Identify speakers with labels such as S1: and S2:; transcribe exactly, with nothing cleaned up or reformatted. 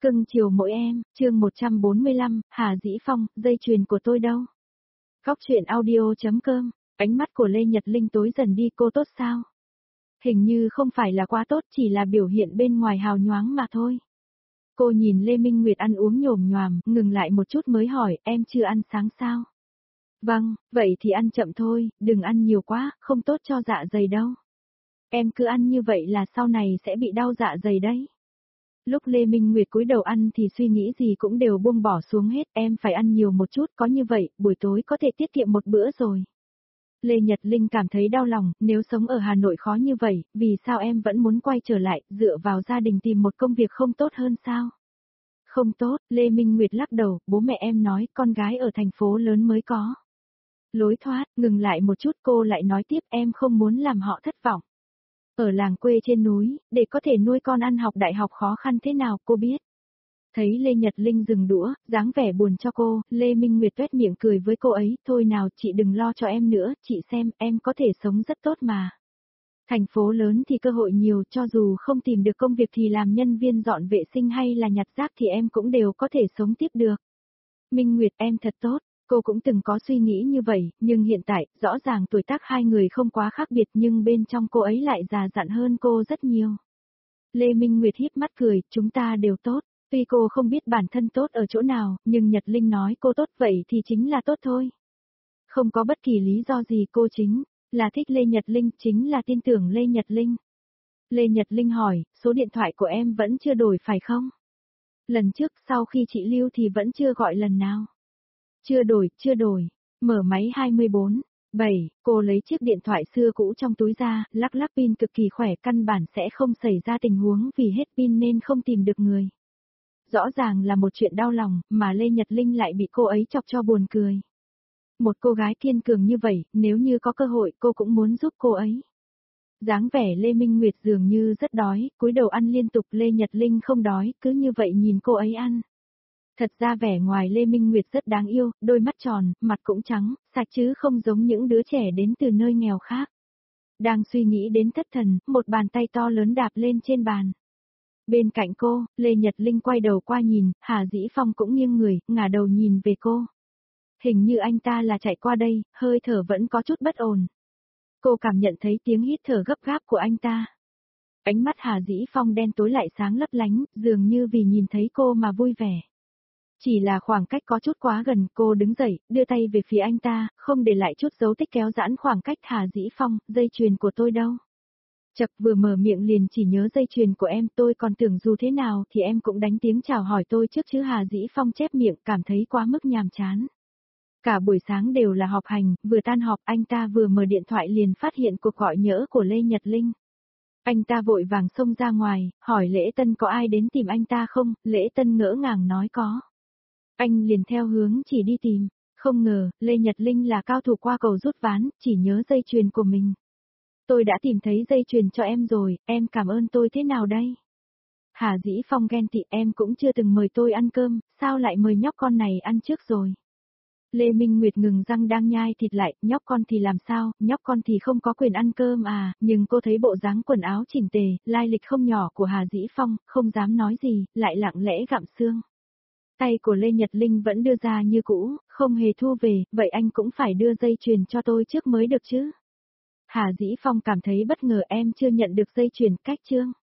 S1: Cưng chiều mỗi em, chương một trăm bốn mươi lăm, Hà Dĩ Phong, dây chuyền của tôi đâu? Góc truyện audio.com, ánh mắt của Lê Nhật Linh tối dần đi, cô tốt sao? Hình như không phải là quá tốt, chỉ là biểu hiện bên ngoài hào nhoáng mà thôi. Cô nhìn Lê Minh Nguyệt ăn uống nhồm nhoàm, ngừng lại một chút mới hỏi, em chưa ăn sáng sao? Vâng, vậy thì ăn chậm thôi, đừng ăn nhiều quá, không tốt cho dạ dày đâu. Em cứ ăn như vậy là sau này sẽ bị đau dạ dày đấy. Lúc Lê Minh Nguyệt cúi đầu ăn thì suy nghĩ gì cũng đều buông bỏ xuống hết, em phải ăn nhiều một chút, có như vậy, buổi tối có thể tiết kiệm một bữa rồi. Lê Nhật Linh cảm thấy đau lòng, nếu sống ở Hà Nội khó như vậy, vì sao em vẫn muốn quay trở lại, dựa vào gia đình tìm một công việc không tốt hơn sao? Không tốt, Lê Minh Nguyệt lắc đầu, bố mẹ em nói, con gái ở thành phố lớn mới có. Lối thoát, ngừng lại một chút cô lại nói tiếp, em không muốn làm họ thất vọng. Ở làng quê trên núi, để có thể nuôi con ăn học đại học khó khăn thế nào cô biết. Thấy Lê Nhật Linh dừng đũa, dáng vẻ buồn cho cô, Lê Minh Nguyệt tuét miệng cười với cô ấy, thôi nào chị đừng lo cho em nữa, chị xem em có thể sống rất tốt mà. Thành phố lớn thì cơ hội nhiều, cho dù không tìm được công việc thì làm nhân viên dọn vệ sinh hay là nhặt rác thì em cũng đều có thể sống tiếp được. Minh Nguyệt em thật tốt. Cô cũng từng có suy nghĩ như vậy, nhưng hiện tại, rõ ràng tuổi tác hai người không quá khác biệt nhưng bên trong cô ấy lại già dặn hơn cô rất nhiều. Lê Minh Nguyệt híp mắt cười, chúng ta đều tốt, tuy cô không biết bản thân tốt ở chỗ nào, nhưng Nhật Linh nói cô tốt vậy thì chính là tốt thôi. Không có bất kỳ lý do gì, cô chính là thích Lê Nhật Linh, chính là tin tưởng Lê Nhật Linh. Lê Nhật Linh hỏi, số điện thoại của em vẫn chưa đổi phải không? Lần trước sau khi chị lưu thì vẫn chưa gọi lần nào. Chưa đổi, chưa đổi. Mở máy hai mươi bốn, bảy, cô lấy chiếc điện thoại xưa cũ trong túi ra, lắc lắc pin cực kỳ khỏe, căn bản sẽ không xảy ra tình huống vì hết pin nên không tìm được người. Rõ ràng là một chuyện đau lòng, mà Lê Nhật Linh lại bị cô ấy chọc cho buồn cười. Một cô gái kiên cường như vậy, nếu như có cơ hội cô cũng muốn giúp cô ấy. Dáng vẻ Lê Minh Nguyệt dường như rất đói, cúi đầu ăn liên tục, Lê Nhật Linh không đói, cứ như vậy nhìn cô ấy ăn. Thật ra vẻ ngoài Lê Minh Nguyệt rất đáng yêu, đôi mắt tròn, mặt cũng trắng, sạch chứ không giống những đứa trẻ đến từ nơi nghèo khác. Đang suy nghĩ đến thất thần, một bàn tay to lớn đạp lên trên bàn. Bên cạnh cô, Lê Nhật Linh quay đầu qua nhìn, Hà Dĩ Phong cũng nghiêng người, ngả đầu nhìn về cô. Hình như anh ta là chạy qua đây, hơi thở vẫn có chút bất ổn. Cô cảm nhận thấy tiếng hít thở gấp gáp của anh ta. Ánh mắt Hà Dĩ Phong đen tối lại sáng lấp lánh, dường như vì nhìn thấy cô mà vui vẻ. Chỉ là khoảng cách có chút quá gần, cô đứng dậy, đưa tay về phía anh ta, không để lại chút dấu tích, kéo giãn khoảng cách. Hà Dĩ Phong, dây chuyền của tôi đâu? Chật vừa mở miệng liền chỉ nhớ dây chuyền của em, tôi còn tưởng dù thế nào thì em cũng đánh tiếng chào hỏi tôi trước chứ. Hà Dĩ Phong chép miệng, cảm thấy quá mức nhàm chán. Cả buổi sáng đều là họp hành, vừa tan họp anh ta vừa mở điện thoại liền phát hiện cuộc gọi nhỡ của Lê Nhật Linh. Anh ta vội vàng xông ra ngoài, hỏi Lễ Tân có ai đến tìm anh ta không, Lễ Tân ngỡ ngàng nói có. Anh liền theo hướng chỉ đi tìm, không ngờ, Lê Nhật Linh là cao thủ qua cầu rút ván, chỉ nhớ dây chuyền của mình. Tôi đã tìm thấy dây chuyền cho em rồi, em cảm ơn tôi thế nào đây? Hà Dĩ Phong ghen tị, em cũng chưa từng mời tôi ăn cơm, sao lại mời nhóc con này ăn trước rồi? Lê Minh Nguyệt ngừng răng đang nhai thịt lại, nhóc con thì làm sao, nhóc con thì không có quyền ăn cơm à, nhưng cô thấy bộ dáng quần áo chỉnh tề, lai lịch không nhỏ của Hà Dĩ Phong, không dám nói gì, lại lặng lẽ gặm xương. Tay của Lê Nhật Linh vẫn đưa ra như cũ, không hề thu về, vậy anh cũng phải đưa dây chuyền cho tôi trước mới được chứ. Hà Dĩ Phong cảm thấy bất ngờ, em chưa nhận được dây chuyền, cách chương.